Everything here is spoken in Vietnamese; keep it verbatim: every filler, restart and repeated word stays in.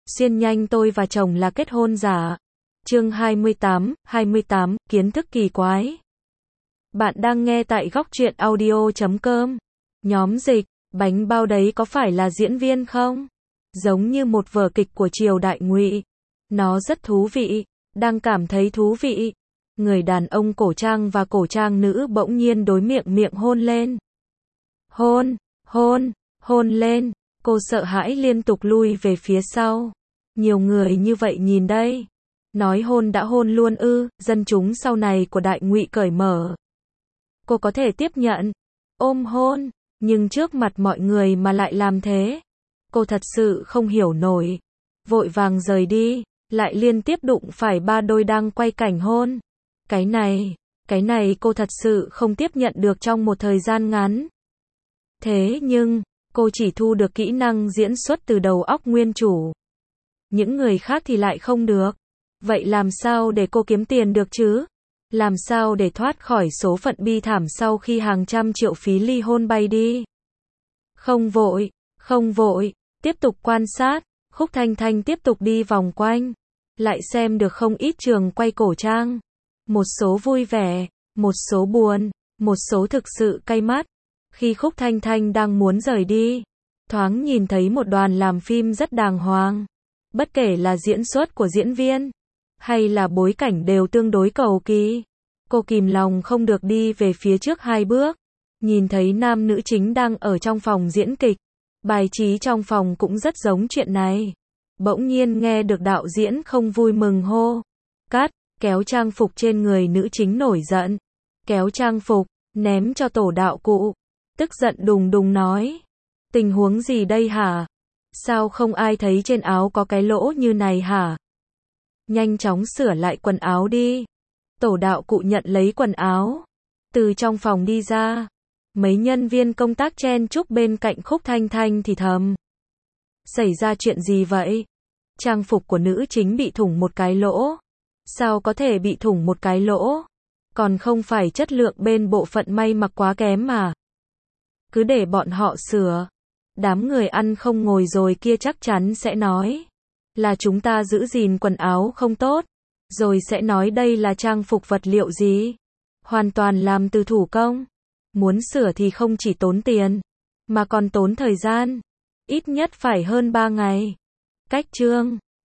Xuyên nhanh tôi và chồng là kết hôn giả. Chương hai mươi tám, hai mươi tám, kiến thức kỳ quái. Bạn đang nghe tại góc truyện audio chấm com. Nhóm dịch, bánh bao đấy có phải là diễn viên không? Giống như một vở kịch của triều đại Ngụy. Nó rất thú vị, đang cảm thấy thú vị. Người đàn ông cổ trang và cổ trang nữ bỗng nhiên đối miệng miệng hôn lên. Hôn, hôn, hôn lên. Cô sợ hãi liên tục lui về phía sau. Nhiều người như vậy nhìn đây. Nói hôn đã hôn luôn ư, dân chúng sau này của đại Ngụy cởi mở. Cô có thể tiếp nhận. Ôm hôn, nhưng trước mặt mọi người mà lại làm thế. Cô thật sự không hiểu nổi. Vội vàng rời đi, lại liên tiếp đụng phải ba đôi đang quay cảnh hôn. Cái này, cái này cô thật sự không tiếp nhận được trong một thời gian ngắn. Thế nhưng, cô chỉ thu được kỹ năng diễn xuất từ đầu óc nguyên chủ. Những người khác thì lại không được. Vậy làm sao để cô kiếm tiền được chứ? Làm sao để thoát khỏi số phận bi thảm sau khi hàng trăm triệu phí ly hôn bay đi? Không vội, không vội, tiếp tục quan sát, Khúc Thanh Thanh tiếp tục đi vòng quanh. Lại xem được không ít trường quay cổ trang. Một số vui vẻ, một số buồn, một số thực sự cay mắt. Khi Khúc Thanh Thanh đang muốn rời đi, thoáng nhìn thấy một đoàn làm phim rất đàng hoàng. Bất kể là diễn xuất của diễn viên, hay là bối cảnh đều tương đối cầu kỳ. Cô kìm lòng không được đi về phía trước hai bước. Nhìn thấy nam nữ chính đang ở trong phòng diễn kịch. Bài trí trong phòng cũng rất giống chuyện này. Bỗng nhiên nghe được đạo diễn không vui mừng hô. Cắt, kéo trang phục trên người nữ chính nổi giận. Kéo trang phục, ném cho tổ đạo cụ. Tức giận đùng đùng nói. Tình huống gì đây hả? Sao không ai thấy trên áo có cái lỗ như này hả? Nhanh chóng sửa lại quần áo đi. Tổ đạo cụ nhận lấy quần áo. Từ trong phòng đi ra. Mấy nhân viên công tác chen chúc bên cạnh Khúc Thanh Thanh thì thầm. Xảy ra chuyện gì vậy? Trang phục của nữ chính bị thủng một cái lỗ. Sao có thể bị thủng một cái lỗ? Còn không phải chất lượng bên bộ phận may mặc quá kém mà. Cứ để bọn họ sửa. Đám người ăn không ngồi rồi kia chắc chắn sẽ nói. Là chúng ta giữ gìn quần áo không tốt. Rồi sẽ nói đây là trang phục vật liệu gì. Hoàn toàn làm từ thủ công. Muốn sửa thì không chỉ tốn tiền, mà còn tốn thời gian. Ít nhất phải hơn ba ngày. Cách chương